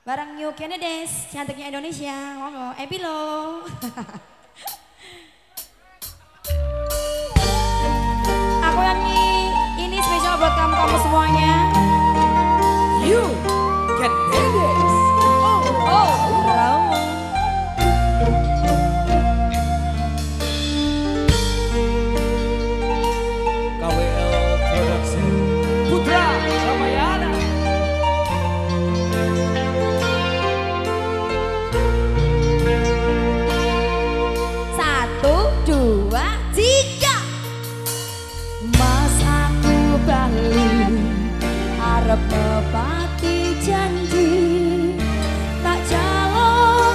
Bareng New Canades, cantiknya Indonesia. Monggo, Epilo. Aku nyanyi ini spesial buat kamu semuanya. You Canades. KWL Production Putra Ramayana. Satu, dua, tiga. Mas aku balik, harap nepati janji. Tak jalo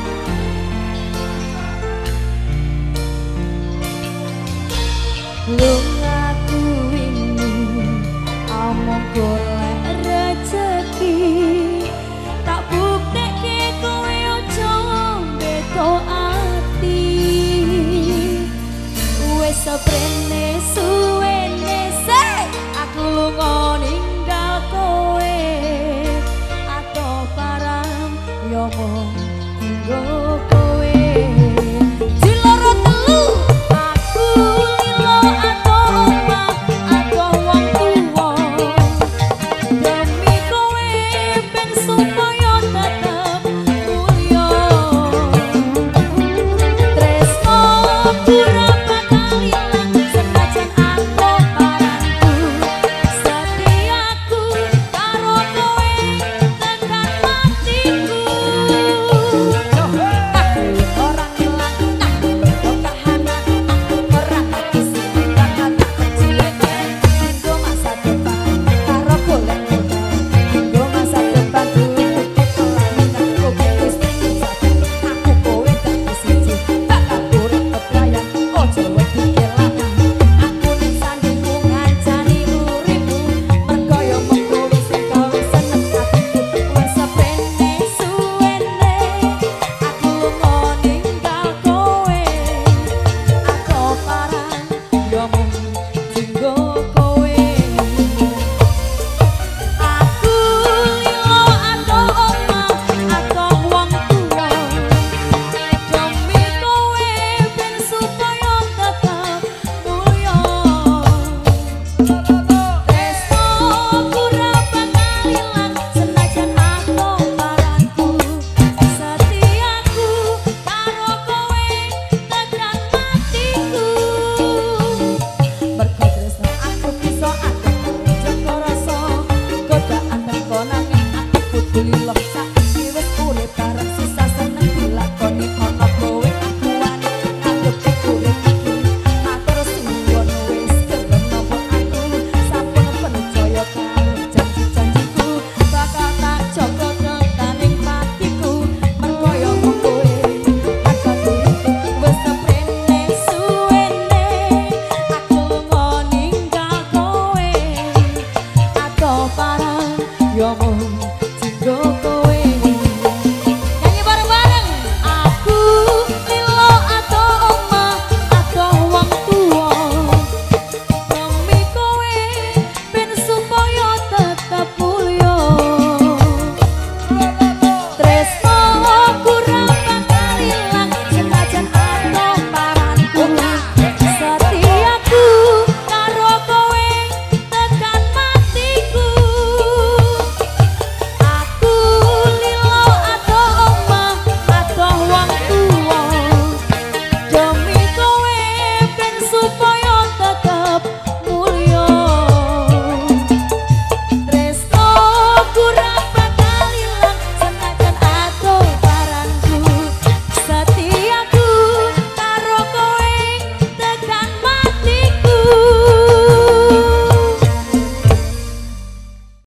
lungaku ini among golek rezeki. Tak buktekke kowe ojo beto ati. Wes seprene suwene se aku lunga ninggal kowe. Atau parang yo mung nggo kowe. Diloro telu aku lilo atau omah atau wong tuwa. Demi kowe ben